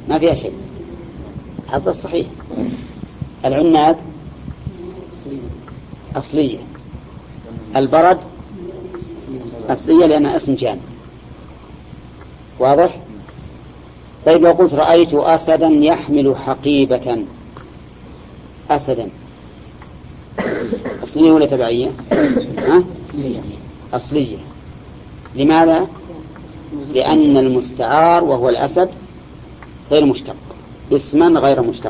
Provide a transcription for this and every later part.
ما فيها شيء. هذا الصحيح. العناب أصلية، البرد أصلية لأنها اسم جامد. واضح؟ طيب لو قلت رأيت أسدا يحمل حقيبة، أسدا أصلية ولا تبعية؟ أصلية. لماذا؟ لأن المستعار وهو الأسد غير مشتق، اسما غير مشتق.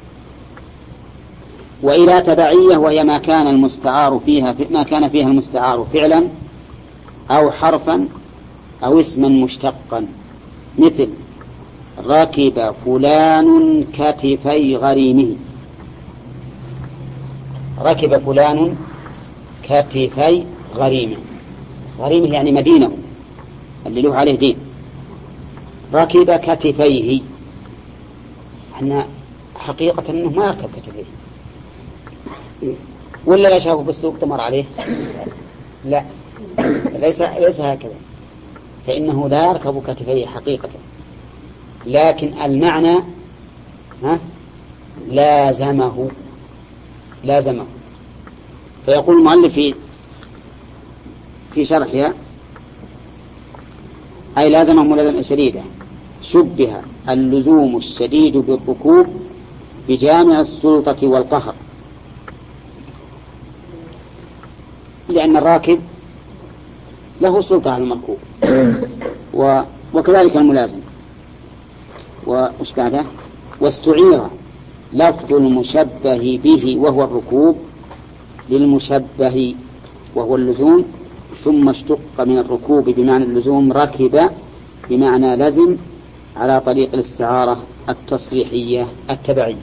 وإلى تبعية وهي ما كان المستعار فيها، ما كان فيها المستعار فعلا أو حرفا أو اسما مشتقا، مثل ركب فلان كتفي غريمه. ركب فلان كتفي غريمه، غريمه يعني مدينه اللي له عليه دين. ركب كتفيه، احنا حقيقة انه ما يركب كتفيه، ولا لا شافه بالسوق تمر عليه؟ لا، ليس هكذا، فإنه لا يركب كتفيه حقيقة، لكن المعنى لازمه. فيقول المؤلف في شرحها أي لازمه ملازمة شديدة، شبه اللزوم الشديد بالركوب بجامع السلطة والقهر، لأن الراكب له سلطة على المركوب، وكذلك الملازم. وش بعده؟ واستعير لفظ المشبه به وهو الركوب للمشبه وهو اللزوم، ثم اشتق من الركوب بمعنى اللزوم ركب بمعنى لزم على طريق الاستعارة التصريحية التبعية.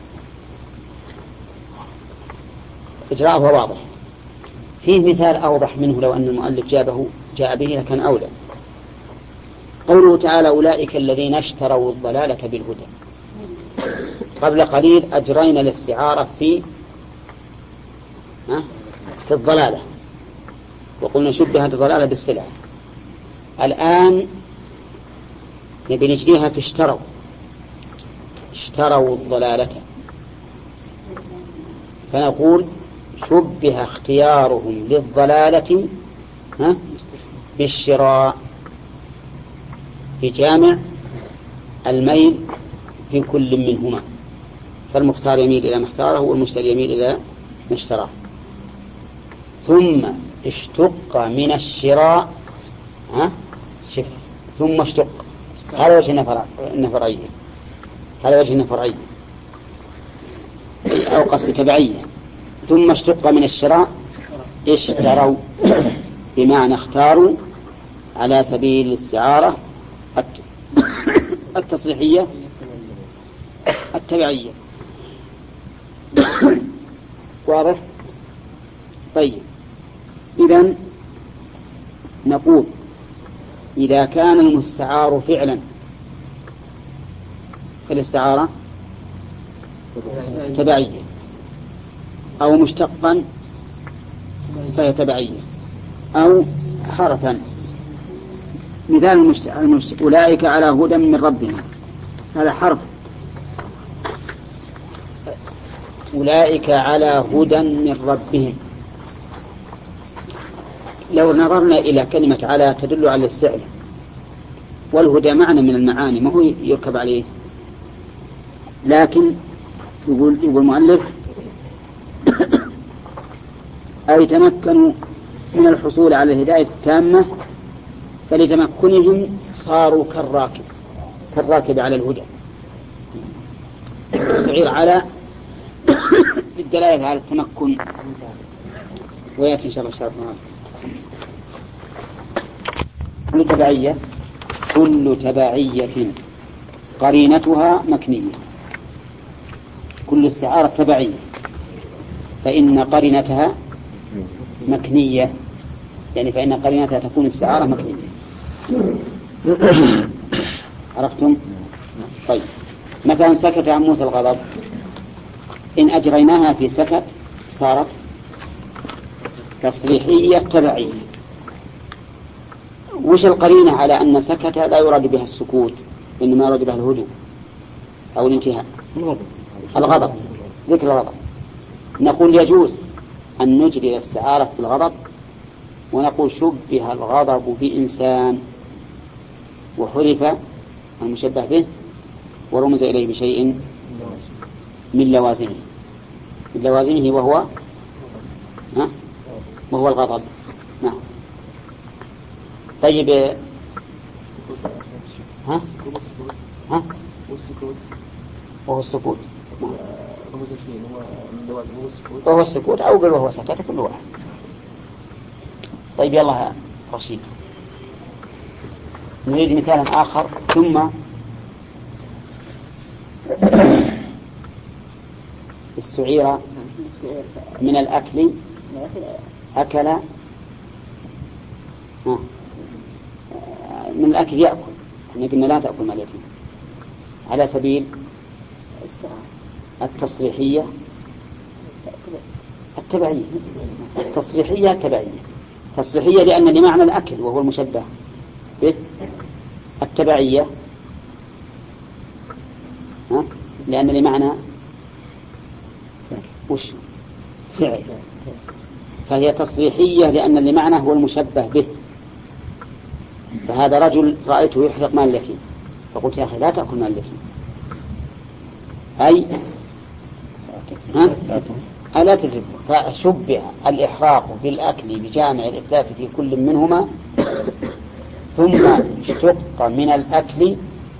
إجراءه واضح. فيه مثال أوضح منه لو أن المؤلف جاء به لكان أولى. قوله تعالى أولئك الذين اشتروا الضلالة بالهدى. قبل قليل أجرينا الاستعارة في الضلالة، وقلنا شبهت الضلالة بالسلعة. الآن نبي نجريها في اشتروا الضلالة، فنقول شبه اختيارهم للضلالة بالشراء بجامع الميل في كل منهما، فالمختار يميل إلى ما اختاره والمشتري يميل إلى ما اشتراه. ثم اشتق من الشراء ثم اشتق، هذا وجه النفرعية، هذا وجه النفرعية أو قصد تبعية. ثم اشتق من الشراء اشتروا بمعنى اختاروا على سبيل الاستعارة التصريحية التبعية. واضح؟ طيب، إذن نقول إذا كان المستعار فعلا فالاستعارة تبعية، أو مشتقا فهي تبعية، أو حرفا. مثال أولئك على هدى من ربهم، هذا حرف. أولئك على هدى من ربهم. لو نظرنا إلى كلمة على تدل على الاستعلاء، والهدى معنى من المعاني ما هو يركب عليه، لكن يقول المؤلف أي تمكنوا من الحصول على الهداية التامة، فلتمكنهم صاروا كالراكب على الهدى. تعير على للدلالة على التمكن، ويأتي إن شاء الله شرط تبعية. كل تبعية قرينتها مكنية، كل استعارة تبعية فإن قرينتها مكنية، يعني فإن قرينتها تكون استعارة مكنية. عرفتم؟ طيب، مثلا سكت عن موسى الغضب، إن أجريناها في سكت صارت تصريحية تبعية. وش القرينة على أن سكت لا يراد بها السكوت، إنما يراد بها الهدوء؟ أو الانتهاء؟ الغضب، ذكر الغضب. نقول يجوز أن نجري الاستعارة في الغضب، ونقول شبه الغضب بإنسان وحذف المشبه به ورمز إليه بشيء من لوازمه وهو الغضب. نعم. طيب وهو السكوت. وهو السكوت أو قل وهو سكت كل واحد. طيب يلا رشيد نريد مثالا آخر. ثم استعير من الأكل أكل، من الأكل يأكل، قلنا لا تأكل مال اليتيم على سبيل التصريحية التبعية. تصريحية لأن لمعنى الأكل وهو المشبه به. التبعية لأن لمعنى فعل، فهي تصريحية لأن لمعنى هو المشبه به. فهذا رجل رأيته يحرق مال اليتيم، فقلت يا أخي لا تأكل مال اليتيم، أي ألا تجب. فشبه الإحراق بالأكل بجامع الإتلاف في كل منهما، ثم اشتق من الأكل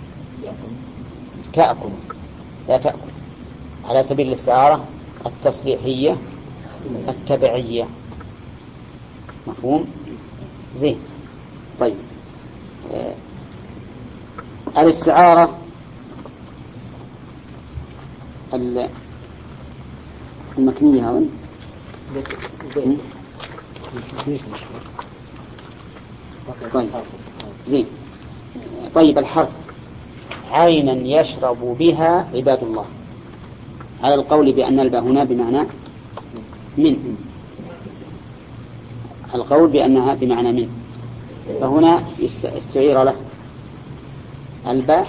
تأكل لا تأكل على سبيل الاستعارة التصريحية التبعية. مفهوم؟ زين. طيب الاستعارة المكنية هون طيب زين. طيب الحرف عينا يشرب بها عباد الله، على القول بأن الباء هنا بمعنى من، القول بأنها بمعنى من، فهنا استعير له الباء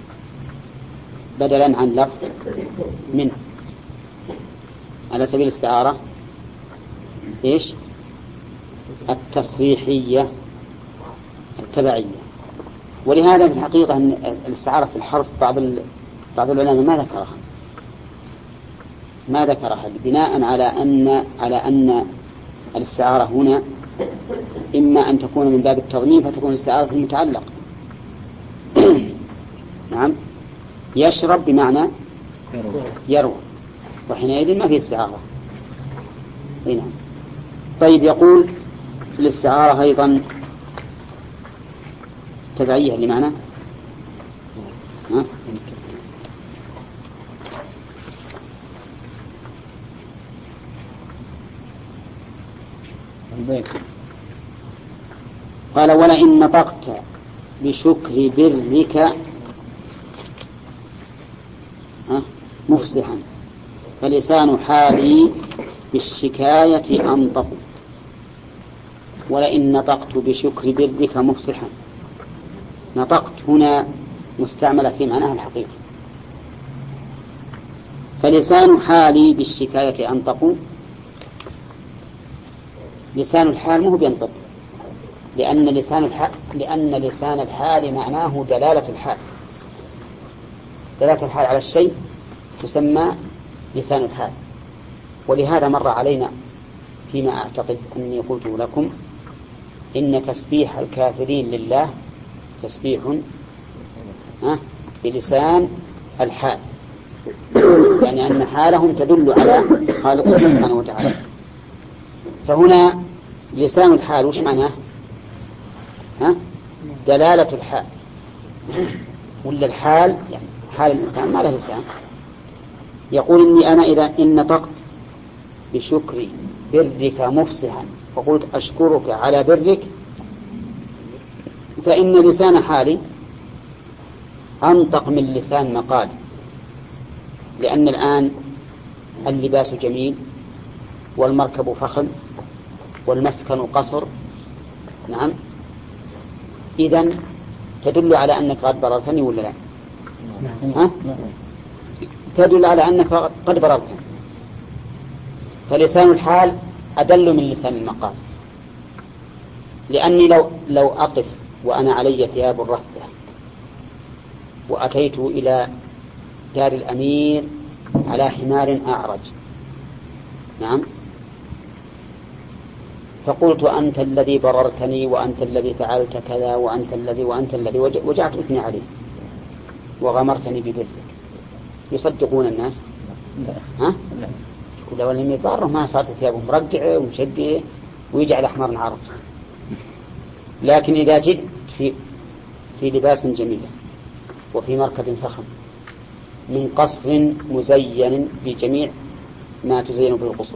بدلا عن لفظ من على سبيل الاستعارة إيش؟ التصريحية التبعية. ولهذا في الحقيقة أن الاستعارة في الحرف بعض العلماء ما ذكرها بناء على أن الاستعارة هنا إما أن تكون من باب التضمين فتكون الاستعارة في المتعلق. نعم. يشرب بمعنى يروى، وحينئذ ما في استعارة. نعم. طيب يقول الاستعارة أيضا تبعية لمعنى قال ولئن نطقت بشكر برك مفسحا فلسان حالي بالشكاية أنطق. ولئن نطقت بشكر برك مفسحا، نطقت هنا مستعملة في معناها الحقيقي. فلسان حالي بالشكاية أنطق، لسان الحال مو بينطق، لأن لسان الحال معناه دلالة الحال. دلالة الحال على الشيء تسمى لسان الحال. ولهذا مر علينا فيما أعتقد أني قلت لكم إن تسبيح الكافرين لله تسبيح بلسان الحال، يعني أن حالهم تدل على خالقه سبحانه وتعالى. فهنا لسان الحال وش معناه؟ دلالة الحال. ولا الحال يعني حال الإنسان ما له لسان. يقول إني أنا إذا إن نطقت بشكر برك مفسحا فقلت أشكرك على برك، فإن لسان حالي أنطق من لسان مقالي، لأن الآن اللباس جميل والمركب فخم والمسكن قصر. نعم. إذن تدل على أنك قد بررتني ولا لا؟ تدل على أنك قد بررته. فلسان الحال أدل من لسان المقال، لأني لو أقف وأنا علي ثياب الرثة وأتيت إلى دار الأمير على حمار أعرج، نعم، فقلت أنت الذي بررتني وأنت الذي فعلت كذا وأنت الذي وجعت إثني عليه وغمرتني ببرك، يصدقون الناس؟ ها؟ لو الأمير باره ما صارت ثيابه مرقعة ومشقة ويجعل أحمر عرج. لكن إذا جئت في لباس جميل وفي مركب فخم من قصر مزين بجميع ما تزين به القصور،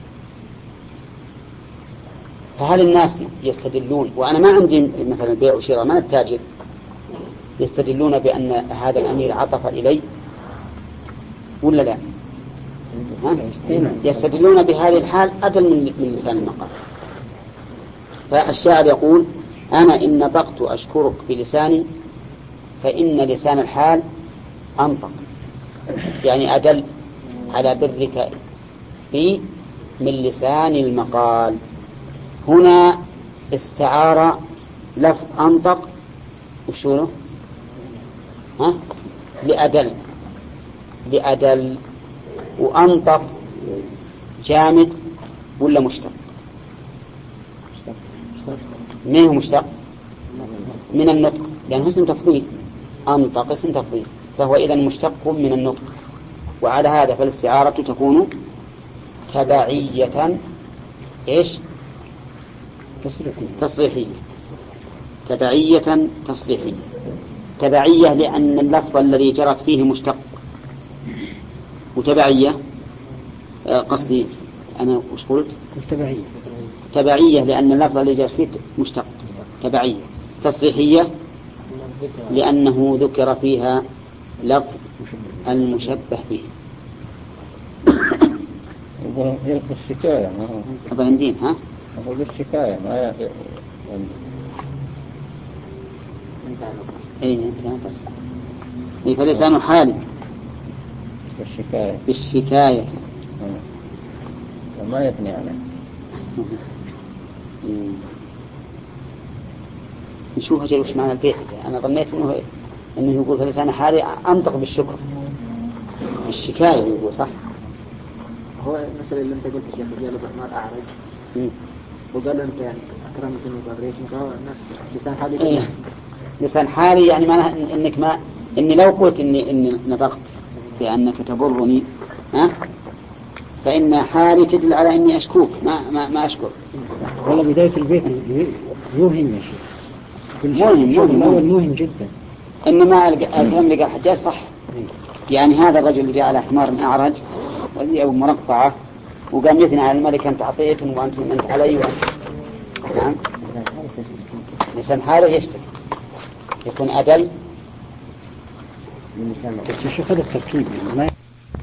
فهل الناس يستدلون، وأنا ما عندي مثلا بيع وشراء ما التاجر، يستدلون بأن هذا الأمير عطف إلي ولا لا؟ يستدلون بهذه الحال أدل من لسان المقال. فالشاعر يقول أنا إن نطقت أشكرك بلساني فإن لسان الحال أنطق، يعني أدل على برك بي من لسان المقال. هنا استعار لفظ أنطق وشونه لأدل وأنطق جامد ولا مشتق؟ منه مشتق من النطق، لأنه اسم تفضيل، أنطق اسم تفضيل، فهو إذن مشتق من النطق. وعلى هذا فالاستعارة تكون تبعية إيش؟ تصريحية. تبعية تصريحية. تبعية لأن اللفظ الذي جرت فيه مشتق، وتبعية قصدي أنا وش قلت؟ تبعية لأن اللفظ الذي جرت فيه مشتق. تبعية. تصريحية لأنه ذكر فيها لفظ المشبه به. هي الشكاية أبا عندين ها؟ هو الشكاية ما أي فلسان حال بالشكاية وما يثني عليه. نشوف أجل وش معنى البيت. أنا ظنيت إنه يقول فلسان حالي أنطق بالشكر بالشكاية يقول صح. هو المسألة اللي أنت قلت يا أخي جاء الرحمن أعرج وقال له أنت يعني أكرمتني وقابلتني، فهو الناس لسان حالي. إيه. لسان حالي يعني معناه إنك ما إني لو قلت إني نطقت بأنك تبرني فإن حالي تدل على إني أشكوك ما أشكر. والله بداية البيت يوهم يا شيخ. مهم جدا. إنما الكلام اللي قال حجاج صح. يعني هذا الرجل اللي جاء على حمار أعرج أو مرقعة وقام يثني على الملك أنت أعطيتني وأنت علي نعم. لسان حاله يشتكي يكون أدل بس شوف هذا التركيب ما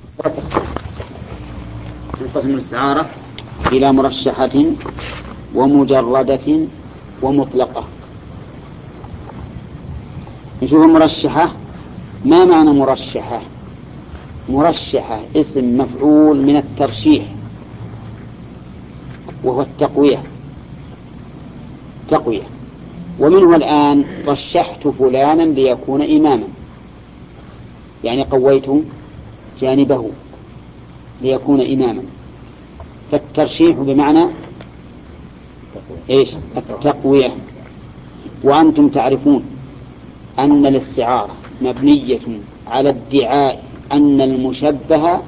ينقسم الاستعارة إلى مرشحة ومجردة ومطلقة. نشوف مرشحة. ما معنى مرشحة؟ مرشحة اسم مفعول من الترشيح وهو التقوية. ومنه الآن رشحت فلانا ليكون إماما، يعني قويت جانبه ليكون إماما. فالترشيح بمعنى إيش؟ التقوية. وأنتم تعرفون أن الاستعارة مبنية على ادعاء أن المشبه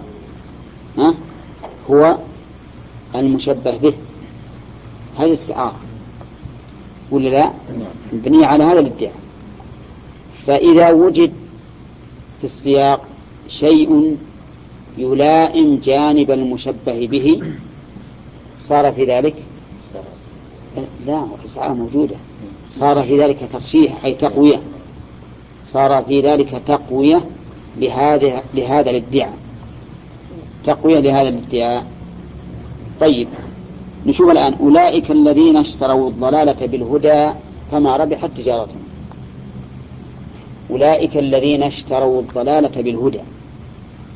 هو المشبه به. هذه الاستعارة ولا لا؟ مبنية على هذا الادعاء. فإذا وجد في السياق شيء يلائم جانب المشبه به صار في ذلك لا الاستعارة موجودة، صار في ذلك ترشيح أي تقوية، صار في ذلك تقوية لهذا الادعاء، تقوية لهذا الادعاء. طيب نشوف الآن أولئك الذين اشتروا الضلالة بالهدى فما ربحت تجارتهم. أولئك الذين اشتروا الضلالة بالهدى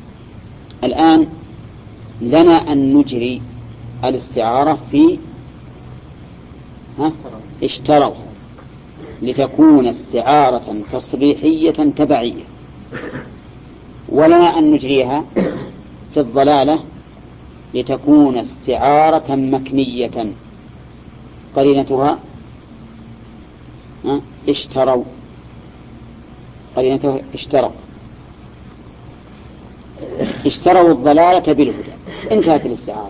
الآن لنا أن نجري الاستعارة في اشتروا لتكون استعارة تصريحية تبعية، ولنا أن نجريها في الضلالة لتكون استعارة مكنية قرينتها اشتروا، قرينتها اشتروا الضلالة بالهدى، انتهت الاستعارة،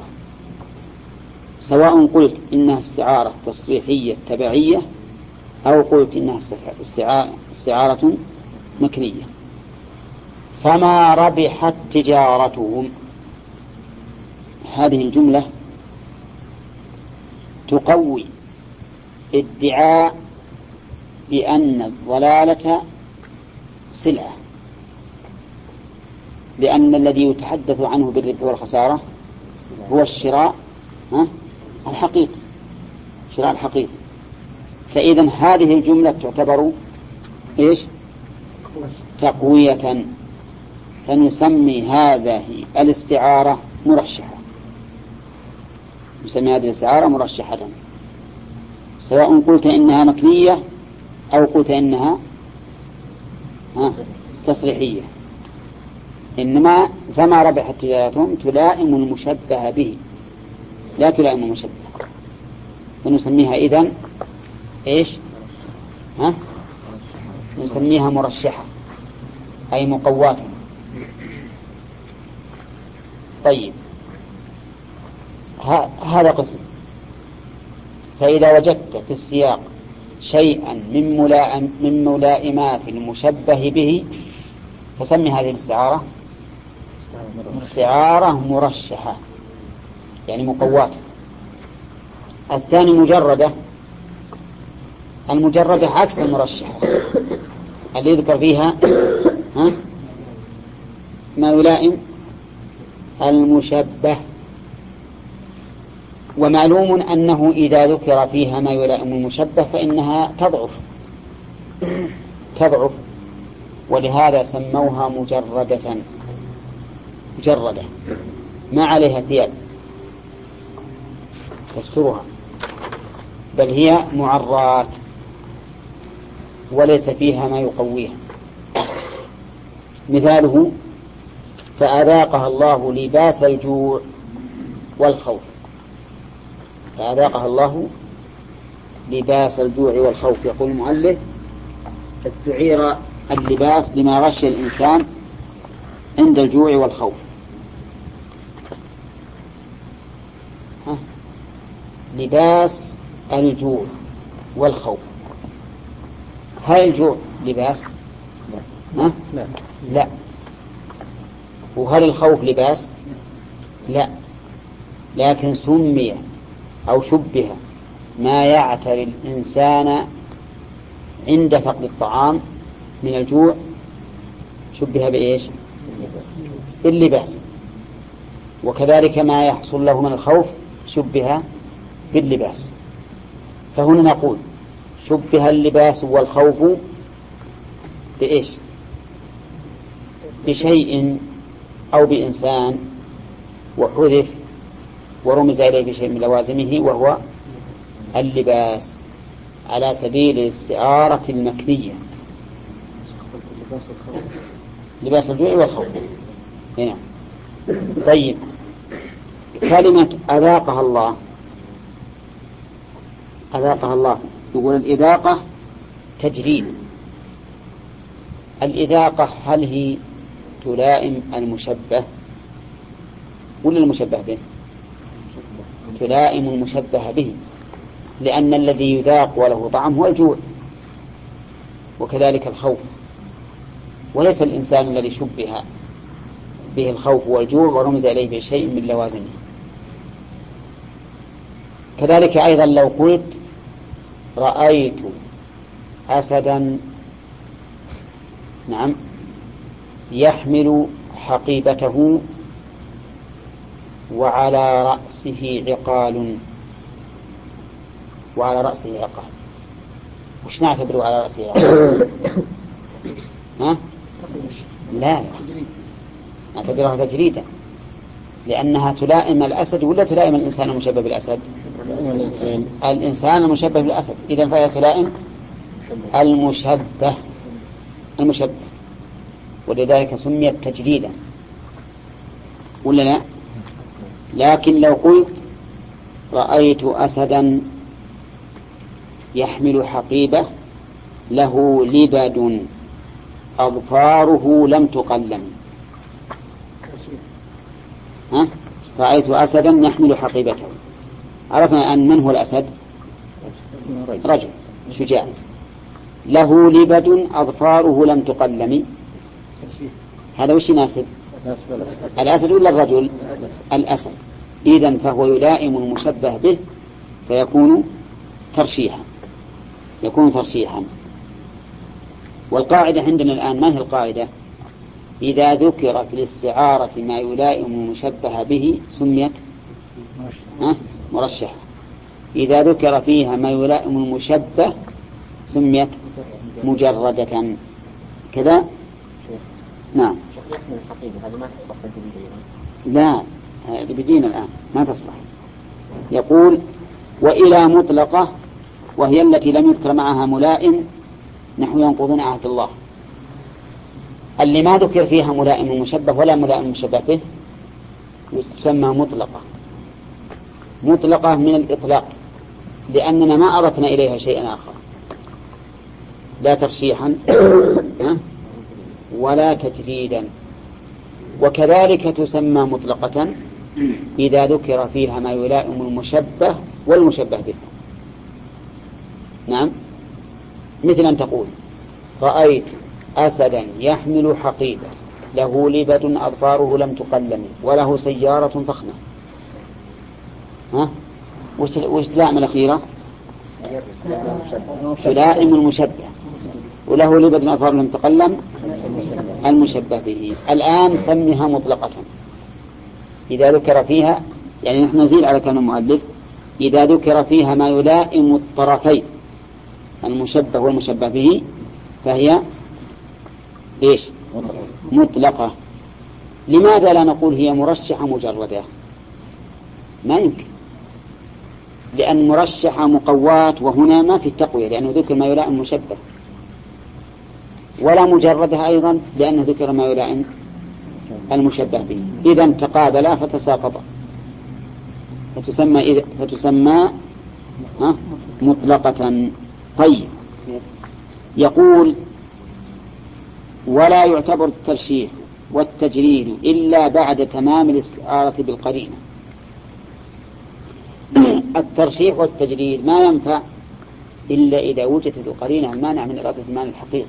سواء قلت إنها استعارة تصريحية تبعية أو قلت إنها استعارة مكنية. فما ربحت تجارتهم، هذه الجملة تقوي ادعاء بأن الضلالة سلعة، لأن الذي يتحدث عنه بالربح والخسارة هو الشراء الحقيقي، شراء الحقيقي. فإذا هذه الجملة تعتبر إيش؟ تقوية، فنسمي هذه الاستعارة مرشحة، نسمي هذه الاستعارة مرشحة، سواء قلت إنها مكنية أو قلت إنها تصريحية. إنما فما ربحت تجارتهم تلائم المشبه به لا تلائم المشبه، فنسميها إذن إيش؟ نسميها مرشحة أي مقوات. طيب، هذا قسم. فإذا وجدت في السياق شيئا من ملائمات المشبه به فسمي هذه الاستعارة استعارة مرشحة، يعني مقوات. الثاني مجردة، المجردة عكس المرشحة اللي يذكر فيها ما يلائم المشبه، ومعلوم أنه إذا ذكر فيها ما يلائم المشبه فإنها تضعف، ولهذا سموها مجردة ما عليها ثياب تسترها، بل هي معرات وليس فيها ما يقويها. مثاله فأذاقها الله لباس الجوع والخوف، فأذاقها الله لباس الجوع والخوف. يقول المؤلف استعير اللباس لما غشي الإنسان عند الجوع والخوف. لباس الجوع والخوف، هل الجوع لباس؟ لا. وهل الخوف لباس؟ لا، لكن سمي أو شبه ما يعتري الإنسان عند فقد الطعام من الجوع، شبه بإيش؟ باللباس. وكذلك ما يحصل له من الخوف شبه باللباس. فهنا نقول شبه اللباس والخوف بإيش؟ بشيء أو بإنسان، وحذف ورمز إليه بشيء من لوازمه وهو اللباس على سبيل الاستعارة المكنية، لباس الجوع والخوف هنا. طيب، كلمة أذاقها الله يقول الإذاقة تجريد. الإذاقة هل هي تلائم المشبه ولا المشبه به؟ تلائم المشبه به، لأن الذي يذاق وله طعم هو الجوع، وكذلك الخوف، وليس الإنسان الذي شبه به الخوف والجوع ورمز إليه بشيء من لوازمه. كذلك أيضا لو قلت رأيت أسدا يحمل حقيبته وعلى رأسه عقال، وش نعتبر على رأسه عقال؟ لا، نعتبرها تجريدا، لأنها تلائم الأسد ولا تلائم الإنسان المشبه بالأسد؟ الإنسان المشبه بالأسد، إذن فهي تلائم المشبه ولذلك سميت تجريدا ولا لا؟ لكن لو قلت رأيت أسدا يحمل حقيبة له لبد أظفاره لم تقلم، رأيت أسدا يحمل حقيبته، عرفنا أن من هو الأسد؟ رجل شجاع له لبد أظفاره لم تقلم، هذا وش يناسب؟ الأسد ولا الرجل؟ الأسد. إذن فهو يلائم المشبه به فيكون ترشيحا. والقاعدة عندنا الآن ما هي القاعدة؟ إذا ذكر في الاستعارة ما يلائم المشبه به سميت مرشحة، إذا ذكر فيها ما يلائم المشبه سميت مجردة كذا. نعم. لا هذه بدين الآن ما تصلح. يقول وإلى مطلقة وهي التي لم يذكر معها ملائم نحو ينقضون عهد الله. اللي ما ذكر فيها ملائم المشبه ولا ملائم المشبه به تسمى مطلقة من الإطلاق، لأننا ما أضفنا إليها شيئا آخر، لا ترشيحا ولا تجريدا. وكذلك تسمى مطلقة إذا ذكر فيها ما يلائم المشبه والمشبه به. نعم، مثل أن تقول رأيت أسدا يحمل حقيبة له لبد أظفاره لم تقلم وله سيارة فخمة. وش تلائم الأخيرة؟ تلائم المشبه، وله لبد أظفاره لم تقلم المشبه به. الآن سميها مطلقة إذا ذكر فيها، يعني نحن نزيل على كلام المؤلف، إذا ذكر فيها ما يلائم الطرفين المشبه والمشبه به فهي إيش؟ مطلقة. لماذا لا نقول هي مرشحة مجردة؟ ما يمكن، لأن مرشحة مقوات وهنا ما في التقوية لأنه ذكر ما يلائم المشبه، ولا مجردة أيضا لأنه ذكر ما يلائم المشبه به. إذا تقابلا فتساقطا فتسمى مطلقة. طيب، يقول ولا يعتبر الترشيح والتجريد إلا بعد تمام الاستعارة بالقرينة. الترشيح والتجريد ما ينفع إلا إذا وجدت القرينة المانع من إرادة المعنى الحقيقي،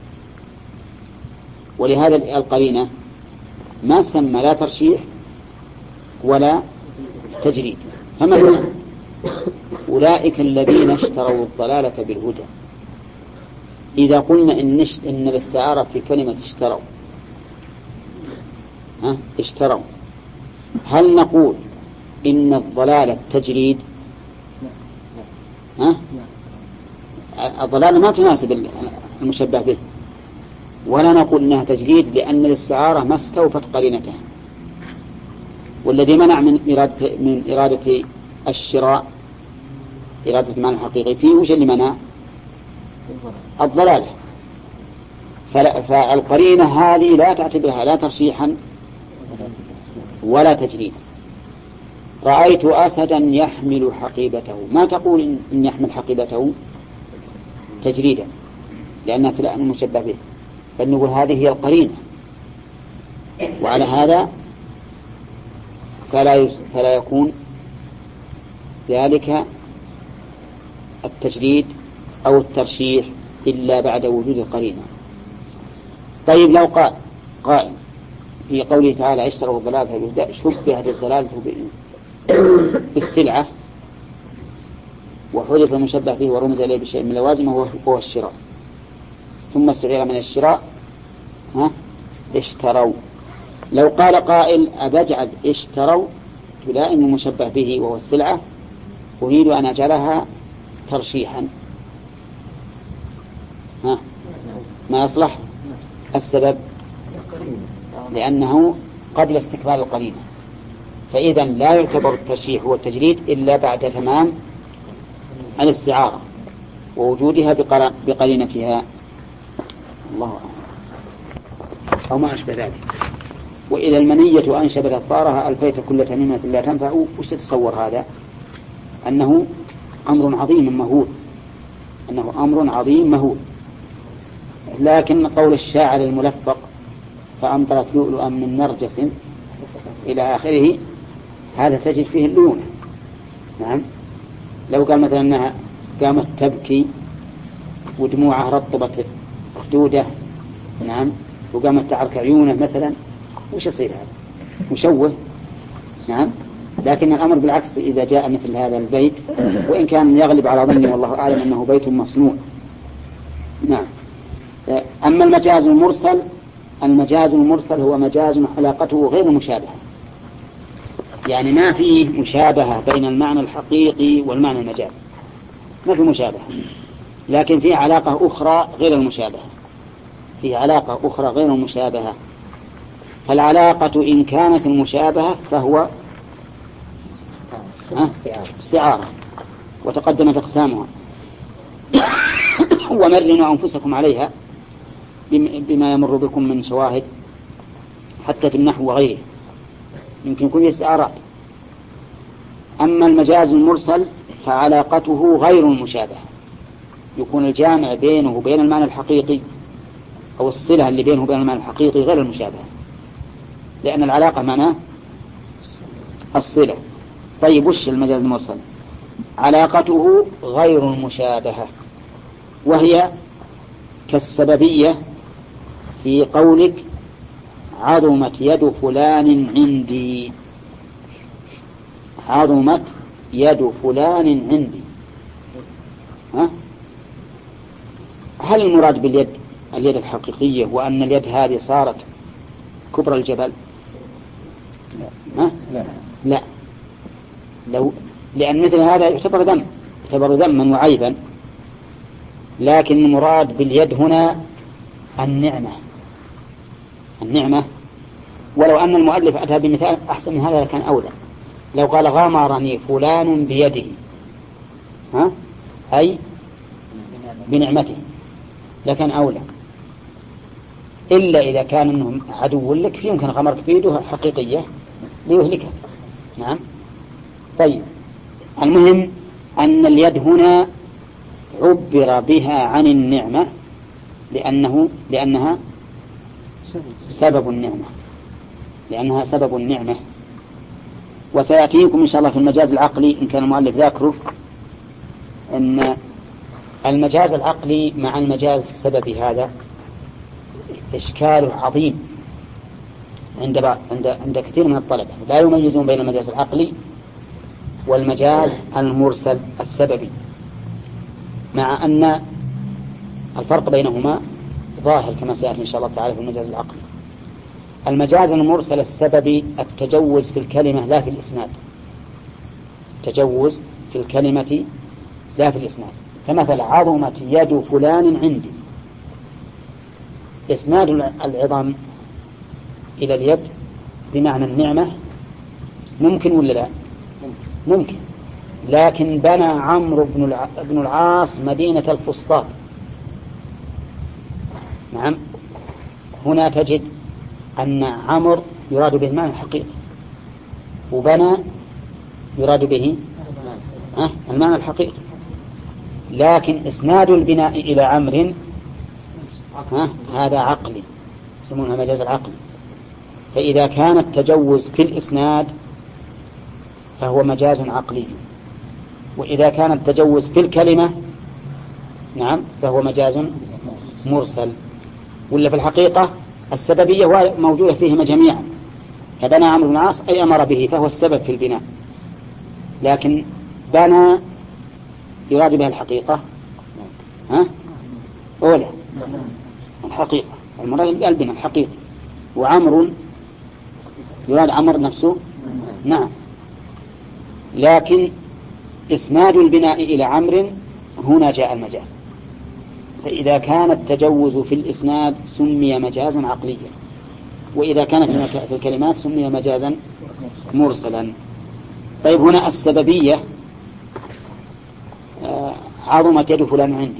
ولهذا القرينة ما سمى لا ترشيح ولا تجريد. فمثلا أولئك الذين اشتروا الضلالة بالهدى، إذا قلنا إن الاستعارة في كلمة اشتروا، هل نقول إن الضلالة تجريد؟ الضلالة ما تناسب المشبه به، ولا نقول إنها تجريد لأن الاستعارة ما استوفت قرينتها. والذي منع من إرادة الشراء إرادة المعنى الحقيقي فيه وش اللي منع؟ الضلالة. فالقرينة هذه لا تعتبرها لا ترشيحا ولا تجريدا. رأيت أسدا يحمل حقيبته، ما تقول إن يحمل حقيبته تجريدا لأنها تلائم المشبه به، بل نقول هذه هي القرينة. وعلى هذا فلا يكون ذلك التجريد أو الترشيح إلا بعد وجود القرينة. طيب، لو قال قائل في قوله تعالى اشتروا الضلالة بالهدى شبهت الضلالة بالسلعة وحذف المشبه به ورمز إليه بشيء من لوازمه وهو الشراء، ثم استعير من الشراء اشتروا. لو قال قائل أبجعل اشتروا تلائم المشبه به وهو السلعة، أريد أن أجعلها ترشيحا، ما يصلح. السبب لأنه قبل استكمال القرينة، فإذا لا يعتبر الترشيح والتجريد إلا بعد تمام الاستعارة ووجودها بقرينتها. الله أعلم. أو ما أشبه ذلك. وإذا المنية أنشبت أظفارها ألفيت كل تميمة لا تنفع. وش تتصور هذا؟ أنه أمر عظيم مهول، أنه أمر عظيم مهول. لكن قول الشاعر الملفق فأمطرت لؤلؤا من نرجس إلى آخره هذا تجد فيه اللونة. نعم. لو قال مثلا أنها قامت تبكي ودموعها رطبت خدوده، نعم، وقامت تعرك عيونه مثلا، وش يصير هذا؟ مشوه. نعم. لكن الأمر بالعكس إذا جاء مثل هذا البيت، وإن كان يغلب على ظني والله أعلم أنه بيت مصنوع. نعم. أما المجاز المرسل هو مجاز علاقته غير مشابهة، يعني ما فيه مشابهة بين المعنى الحقيقي والمعنى المجاز، ما في مشابهة، لكن فيه علاقة أخرى غير المشابهة، فيه علاقة أخرى غير المشابهة. فالعلاقة إن كانت المشابهة فهو استعارة وتقدمت أقسامها. ومرنوا أنفسكم عليها بما يمر بكم من شواهد حتى في النحو وغيره، يمكن يكون استعارات. أما المجاز المرسل فعلاقته غير المشابهة، يكون الجامع بينه وبين المعنى الحقيقي أو الصلة اللي بينه وبين المعنى الحقيقي غير المشابهة، لأن العلاقة معناه الصلة. طيب وش المجاز المرسل؟ علاقته غير المشابهة، وهي كالسببية في قولك عظمت يد فلان عندي. عظمت يد فلان عندي. هل المراد باليد اليد الحقيقية وأن اليد هذه صارت كبر الجبل؟ لا. لأن مثل هذا يعتبر ذما وعيبا. لكن المراد باليد هنا النعمة. ولو أن المؤلف أتى بمثال أحسن من هذا لكان أولى. لو قال غامرني فلان بيده، أي بنعمته، لكان أولى. إلا إذا كان أنه عدو لك يمكن غمرك بيده حقيقية ليهلكك. نعم. طيب المهم أن اليد هنا عبر بها عن النعمة لأنها سبب النعمة. وسيأتيكم إن شاء الله في المجاز العقلي إن كان المؤلف ذاكره أن المجاز العقلي مع المجاز السببي هذا إشكاله عظيم عند كثير من الطلبة، لا يميزون بين المجاز العقلي والمجاز المرسل السببي، مع أن الفرق بينهما ظاهر كما سيأتي إن شاء الله تعالى في المجاز العقلي. المجاز المرسل السببي التجوز في الكلمة لا في الإسناد، تجوز في الكلمة لا في الإسناد. فمثل عظمت يد فلان عندي، إسناد العظام إلى اليد بمعنى النعمة ممكن ولا لا؟ ممكن. لكن بنى عمرو بن العاص مدينة الفسطاط. نعم. هنا تجد أن عمرو يراد به المعنى الحقيقي، وبنى يراد به المعنى الحقيقي. لكن إسناد البناء إلى عمرو هذا عقلي، يسمونها مجاز العقل. فإذا كان التجوز في الإسناد فهو مجاز عقلي، وإذا كان التجوز في الكلمة نعم فهو مجاز مرسل. ولا في الحقيقة السببية موجودة فيهما جميعا، فبنى عمرو بن العاص أي أمر به فهو السبب في البناء، لكن بنى يراد بها الحقيقة أولى الحقيقة، المراد البناء الحقيقي. وعمر يراد عمر نفسه نعم، لكن إسناد البناء إلى عمرو هنا جاء المجاز. فإذا كان التجوز في الإسناد سمي مجازا عقليا، وإذا كان في الكلمات سمي مجازا مرسلا. طيب هنا السببية عظمت يد فلان عندي،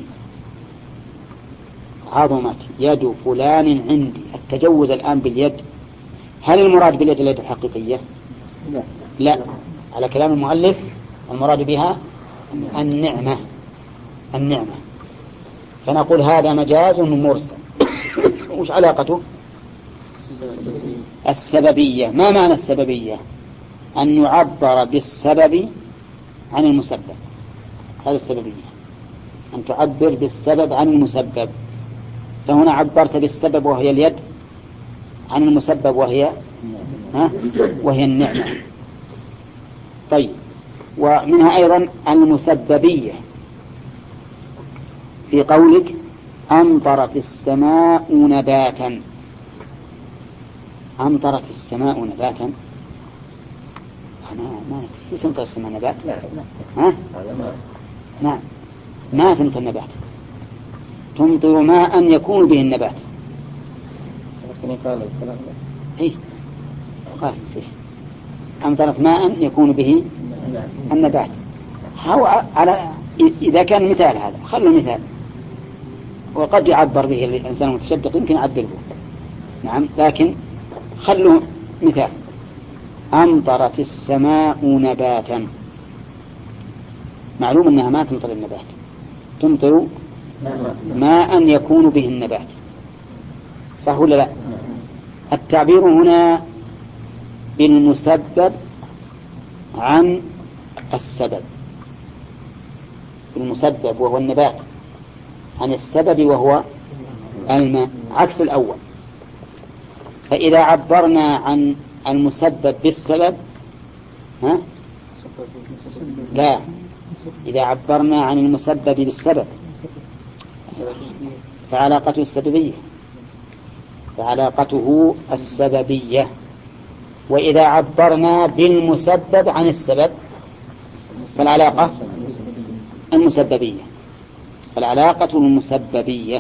عظمت يد فلان عندي، التجوز الآن باليد، هل المراد باليد اليد الحقيقية؟ لا، على كلام المؤلف المراد بها النعمة، النعمة، فنقول هذا مجاز مرسل. وش علاقته؟ السببية. ما معنى السببية؟ أن يعبر بالسبب عن المسبب، هذا السببية، أن تعبر بالسبب عن المسبب. فهنا عبرت بالسبب وهي اليد عن المسبب وهي النعمة. طيب، ومنها أيضا المسببية في قولك أمطرت السماء نباتا. أمطرت السماء نباتا، ما تمطر السماء نبات؟ ها؟ نعم، ما تمطر النبات، تمطر ماء يكون به النبات. إيه؟ قال أمطرت ماء يكون به النبات. على إذا كان مثال هذا خلوا مثال، وقد يعبر به الإنسان المتشدق، يمكن يعبر به، نعم، لكن خلوا مثال. أمطرت السماء نباتا، معلوم أنها ما تمطر النبات، تمطر ماء يكون به النبات، صح ولا لا؟ التعبير هنا بالمسبب عن السبب، المسبب وهو النبات عن السبب وهو الماء، عكس الأول. فإذا عبرنا عن المسبب بالسبب لا، إذا عبرنا عن المسبب بالسبب فعلاقته السببية، فعلاقته السببية. وإذا عبرنا بالمسبب عن السبب فالعلاقة المسببية، فالعلاقة المسببية.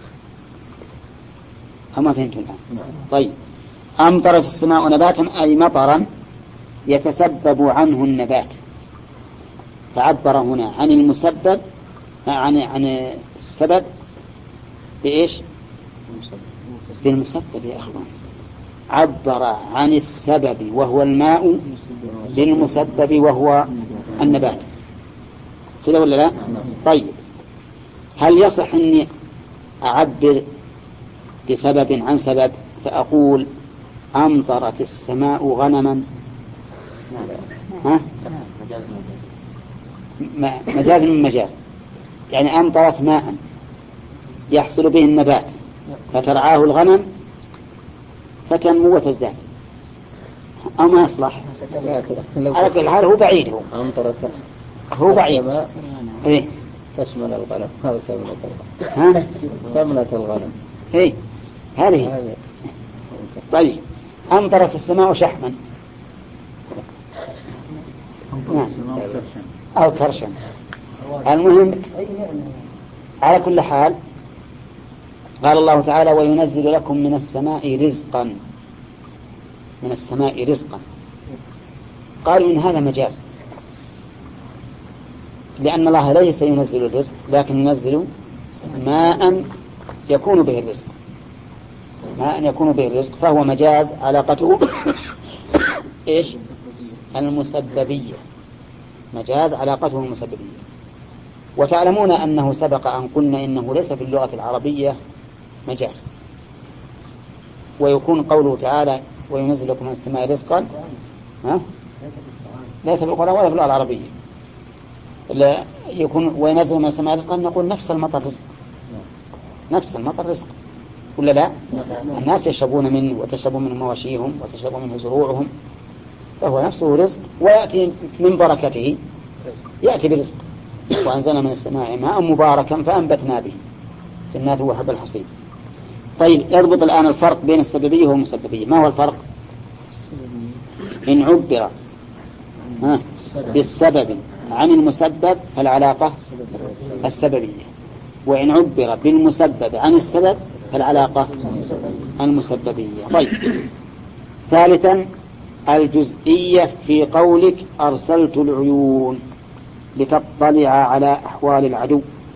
أما فهمتم الآن؟ طيب، أمطرت السماء نباتا أي مطرا يتسبب عنه النبات، فعبر هنا عن المسبب عن السبب بإيش؟ بالمسبب يا أخوان، عبر عن السبب وهو الماء بالمسبب وهو النبات، سيدا ولا لا؟ طيب، هل يصح أني أعبر بسبب عن سبب فأقول أمطرت السماء غنما؟ مجاز من مجاز، يعني أمطرت ماء يحصل به النبات فترعاه الغنم فتنمو وتزداد، أو ما يصلح؟ على كل حال هو بعيد، هو بعيد. إيه؟ تشمل الغنم، هذا سمنة الغنم، سمنة الغنم، إيه هذه. طيب، أمطرت السماء شحما أو كرشا، المهم على كل حال قال الله تعالى وينزل لكم من السماء رزقا، من السماء رزقا، قالوا إن هذا مجاز، لأن الله ليس ينزل الرزق لكن ينزل ماء يكون به الرزق، ماء يكون به الرزق، فهو مجاز علاقته إيش؟ المسببية، مجاز علاقته المسببية. وتعلمون أنه سبق أن قلنا إنه ليس في اللغة العربية مجاز، ويكون قوله تعالى وينزل لكم من السماء رزقا ليس في القرآن ولا في اللغة العربية. لا يكون وينزل من السماء رزقا، نقول نفس المطر رزق، نفس المطر رزق ولا لا؟ الناس يشربون منه وتشرب منه مواشيهم وتشرب منه زروعهم، فهو نفسه رزق، ويأتي من بركته يأتي برزق. وأنزلنا من السماء ماء مباركا فأنبتنا به جنات وحب الحصيد. طيب، يضبط الآن الفرق بين السببية والمسببية. ما هو الفرق؟ إن عبر بالسبب عن المسبب فالعلاقة السببية، وإن عبر بالمسبب عن السبب العلاقة المسببية. طيب، ثالثا الجزئية في قولك أرسلت العيون لتطلع على أحوال العدو.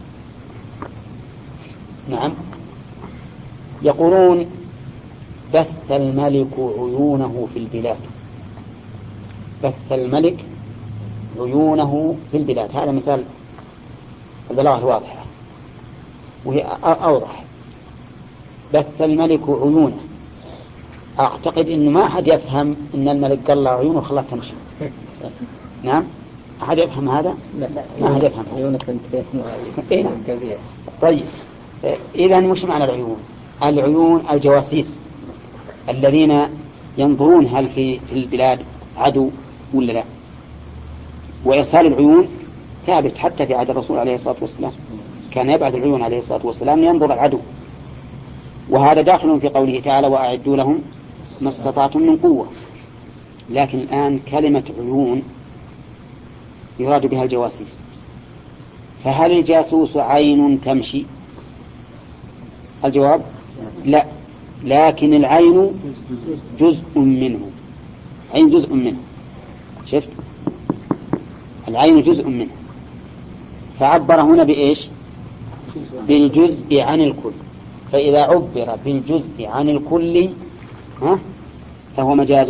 نعم، يقولون بث الملك عيونه في البلاد، بث الملك عيونه في البلاد، هذا مثال البلاغة الواضحة وهي أوضح. بث الملك عيونه، أعتقد أنه ما أحد يفهم أن الملك قال له عيونه خلاها تمشي. نعم، أحد يفهم هذا؟ لا، ما أحد يفهم. عيونك انت كثير. طيب، إذا مش معنى العيون؟ العيون الجواسيس الذين ينظرون هل في البلاد عدو ولا لا. وإرسال العيون ثابت حتى في عهد الرسول عليه الصلاة والسلام، كان يبعث العيون عليه الصلاة والسلام لينظر العدو، وهذا داخل في قوله تعالى وأعدوا لهم ما استطعتم من قوة. لكن الآن كلمة عيون يراد بها الجواسيس، فهل الجاسوس عين تمشي؟ الجواب لا، لكن العين جزء منه، عين جزء منه، شفت؟ العين جزء منه، فعبر هنا بإيش؟ بالجزء عن الكل. فإذا عبر بالجزء عن الكل فهو مجاز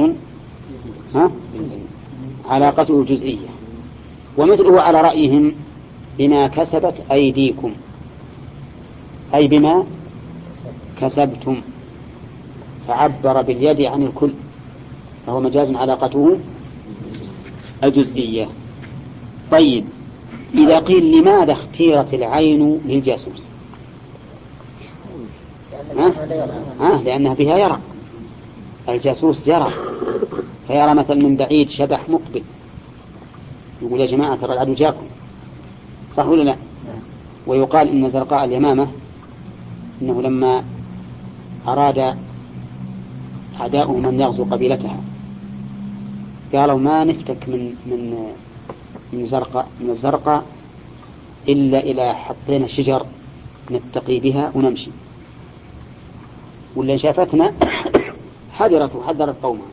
علاقته جزئية. ومثله على رأيهم بما كسبت أيديكم، أي بما كسبتم، فعبر باليد عن الكل فهو مجاز علاقته الجزئية. طيب، إذا قيل لماذا اختيرت العين للجاسوس؟ لأنها بها يرى، الجاسوس يرى، فيرى مثلا من بعيد شبح مقبل يقول يا جماعة ترى العدو جاكم، صح ولا لا؟ ويقال إن زرقاء اليمامة إنه لما أراد أعداؤه من يغزو قبيلتها قالوا ما نفتك من الزرقاء إلا إلى حطينا شجر نتقي بها ونمشي، واللي شافتنا حذرت قومها،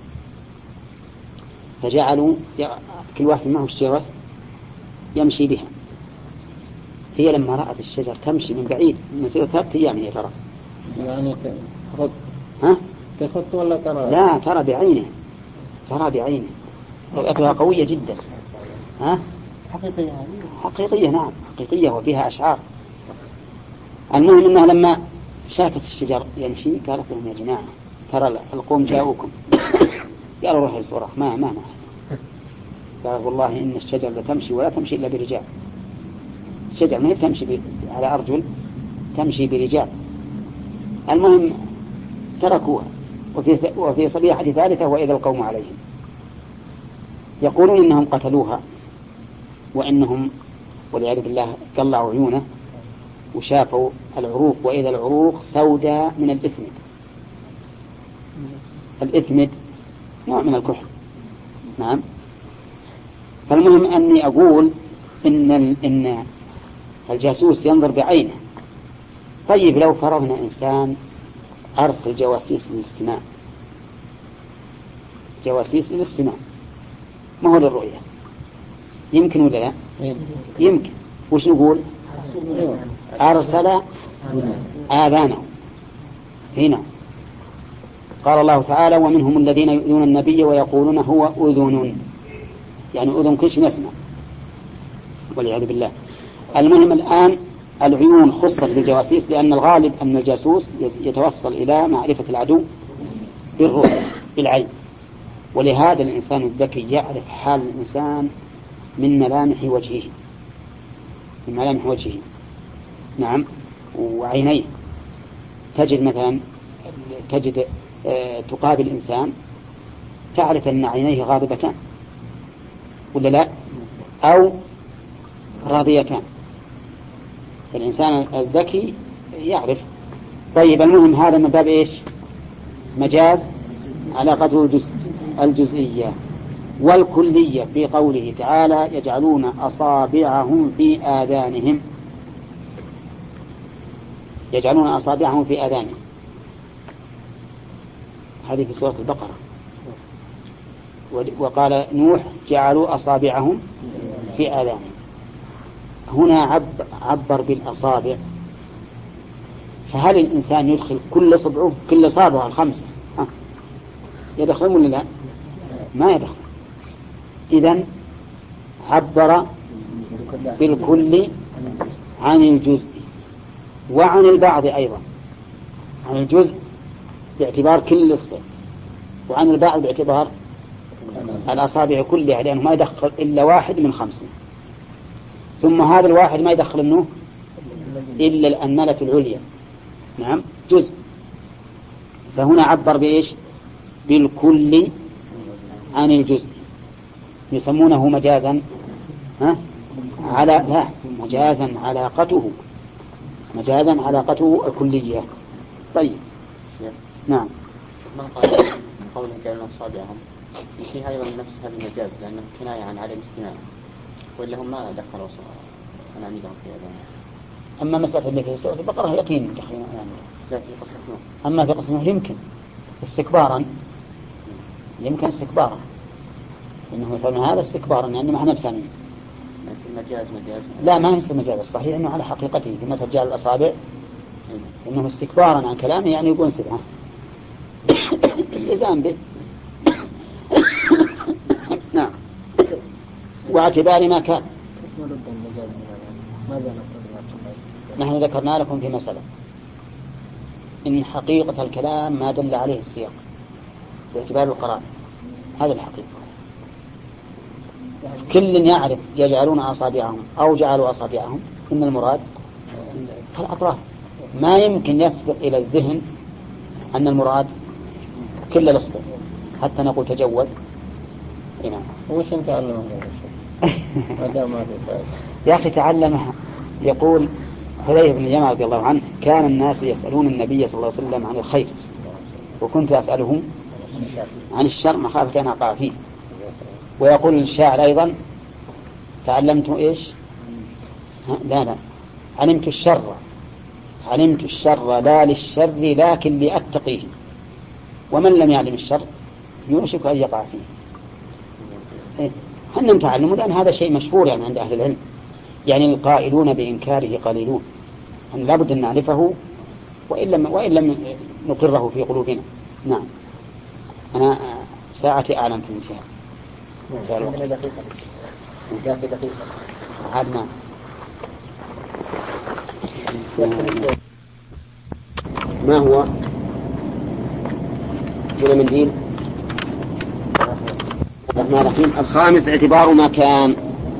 فجعلوا كل واحد معه الشجرة يمشي بها. هي لما رأت الشجر تمشي من بعيد مسيرة 3 أيام هي ترى، يعني تخط ولا ترى؟ لا، ترى بعينه، رؤيتها قوية جدا. حقيقية، نعم حقيقية، وفيها أشعار. المهم أنها لما شافت الشجر يمشي قالت لهم يا جماعة ترى القوم جاءوكم. قالوا روح الصورة ما قالت والله إن الشجر لا تمشي ولا تمشي إلا برجال، الشجر ما تمشي على أرجل، تمشي برجال. المهم تركوها. وفي صبيحة ثالثة وإذا القوم عليهم، يقولون إنهم قتلوها وإنهم والعياذ بالله قلعوا عيونه وشافوا العروق، وإذا العروق سوداء من الإثمد نوع من الكحل. نعم. فالمهم أني أقول إن الجاسوس ينظر بعينه. طيب، لو فرضنا إنسان أرسل جواسيس للاستماع، ما هو للرؤية؟ يمكن ولا لا؟ يمكن. وش نقول؟ أرسل آذانه. هنا قال الله تعالى ومنهم الذين يؤذون النبي ويقولون هو أذن، يعني أذن كل شيء نسمع والعياذ بالله. المهم الآن العيون خصت بالجواسيس لأن الغالب أن الجاسوس يتوصل إلى معرفة العدو بالرؤية بالعين، ولهذا الإنسان الذكي يعرف حال الإنسان من ملامح وجهه. نعم، وعينيه. تجد تقابل إنسان تعرف أن عينيه غاضبتان ولا لا، أو راضيتان. الإنسان الذكي يعرف. طيب، المهم هذا من باب إيش؟ مجاز علاقته الجزئية. والكلية في قوله تعالى يجعلون أصابعهم في آذانهم، هذه في سورة البقرة. وقال نوح جعلوا أصابعهم في آذانهم. هنا عبر بالأصابع، فهل الإنسان يدخل كل صابع الخمسة يدخل ولا لا؟ ما يدخل. إذن عبر بالكل عن الجزء وعن البعض أيضا، عن الجزء باعتبار كل إصبع، وعن البعض باعتبار الأصابع كلها، لأنه ما يدخل إلا واحد من 5. ثم هذا الواحد ما يدخل منه إلا الأنملة العليا، نعم جزء. فهنا عبر بإيش؟ بالكل عن الجزء، يسمونه مجازا مجازا علاقته الكلية. طيب نعم. من قال قوله جعلنا أصابعهم فيها أيضا نفس هذا المجاز، لأنه كناية عن عدم استماع، وإلا هم ما دخلوا أناملهم في هذا. أما مسألة اللي في سورة البقرة يقين دخلوا أناملهم، أما في قصة نوح يمكن استكبارا، إنه يفعلون هذا استكبارا، لأنه ما احنا بسامين. مجاز لا، ما يمثل مجاز، الصحيح أنه على حقيقته في مسألة جعل الأصابع إنه استكبارا عن كلامه، يعني يقول سبحانه استهزاء به. نعم. واعتبار ما كان. نحن ذكرنا لكم في مسألة إن حقيقة الكلام ما دل عليه السياق باعتبار القرآن، هذا الحقيقة. كل يعرف يجعلون أصابعهم أو جعلوا أصابعهم، إن المراد الأطراف. ما يمكن يسبق إلى الذهن أن المراد كل الأصبع حتى نقول تجوز. نعم. وش تعلمه يا أخي تعلمها. يقول حذيفة بن اليمان رضي الله عنه كان الناس يسألون النبي صلى الله عليه وسلم عن الخير، وكنت أسأله عن الشر مخافة أن أقع فيه. ويقول الشاعر أيضا تعلمت إيش؟ لا علمت الشر لا للشر لكن لأتقيه، ومن لم يعلم الشر يوشك أن يقع فيه. حنا نتعلم، لأن هذا شيء مشهور يعني عند أهل العلم، يعني القائلون بإنكاره قليلون، أن لابد أن نعرفه وإن لم نقره في قلوبنا. نعم. أنا ساعتي أعلم في الانتهاء. دقيقة عادنا. ما هو هنا منديل الرحمن الرحيم. الخامس اعتبار ما كان،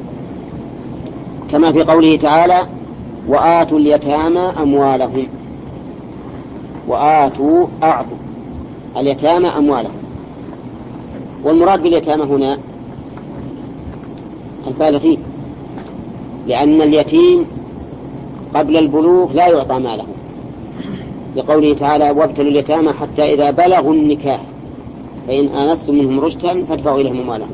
كما في قوله تعالى وآتوا اليتامى أموالهم. أعطوا اليتامى أموالهم، والمراد باليتامى هنا البالغين، لأن اليتيم قبل البلوغ لا يعطى ماله، لقوله تعالى وابتلوا اليتامى حتى إذا بلغوا النكاح فإن آنستم منهم رشدا فادفعوا إليهم أموالهم.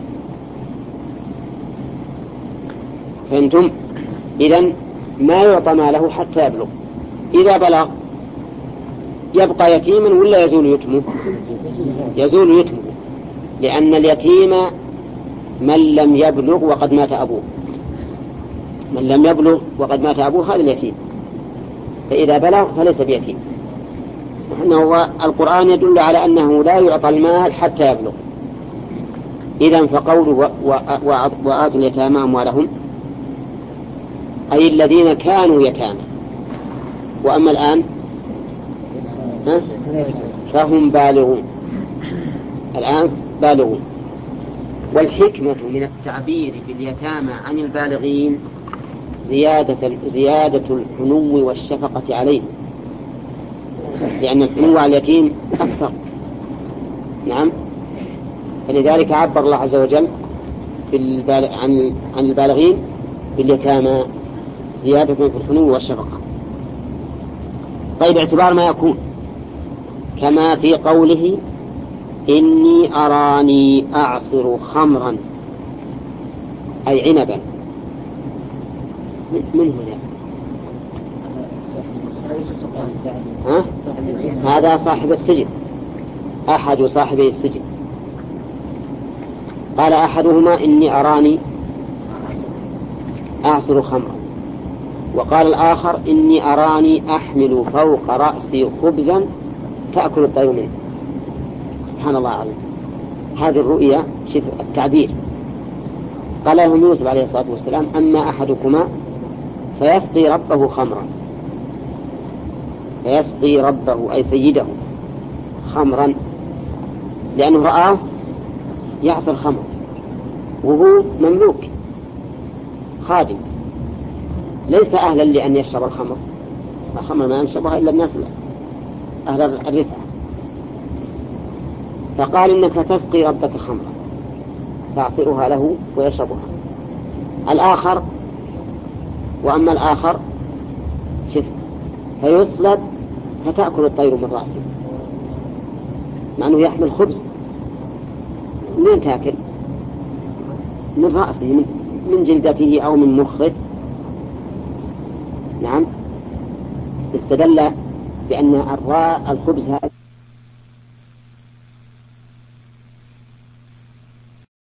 فهمتم؟ إذن ما يعطى ماله حتى يبلغ. إذا بلغ يبقى يتيما ولا يزول يتمه؟ يزول يتمه، لأن اليتيم من لم يبلغ وقد مات أبوه. من لم يبلغ وقد مات أبوه هذا اليتيم، فإذا بلغ فليس بيتيم. وأنه القرآن يدل على أنه لا يعطى المال حتى يبلغ. إذن فقوله وآتوا اليتامى أموالهم أي الذين كانوا يتامى، وأما الآن فهم بالغون، الآن بالغون. والحكمة من التعبير باليتامى عن البالغين زيادة الحنو والشفقة عليهم، لأن الحنو على اليتيم أكثر. نعم. فلذلك عبر الله عز وجل عن البالغين باليتامى زيادة في الحنو والشفقة. طيب اعتبار ما يكون كما في قوله إني أراني أعصر خمرا أي عنبا. من هو ذا؟ هذا صاحب السجن، أحد صاحبي السجن. قال أحدهما إني أراني أعصر خمرا، وقال الآخر إني أراني أحمل فوق رأسي خبزا تأكل الطير منه. سبحان الله العظيم، هذه الرؤيا شوف التعبير. قال لهم يوسف عليه الصلاة والسلام أما أحدكما فيسقي ربه خمرا، فيسقي ربه أي سيده خمرا، لأنه رآه يعصر خمر وهو مملوك خادم ليس أهلا لأن يشرب الخمر. الخمر ما يشربها إلا الناس أهل الرفعة. فقال إنك تسقي ربك خمرا تعصرها له ويشربها. الآخر وأما الآخر شف فيصلب فتأكل الطير من رأسه، مع أنه يحمل خبز منين تأكل؟ من رأسه، من جلدته أو من مخه. نعم، استدل بأن الخبز هذا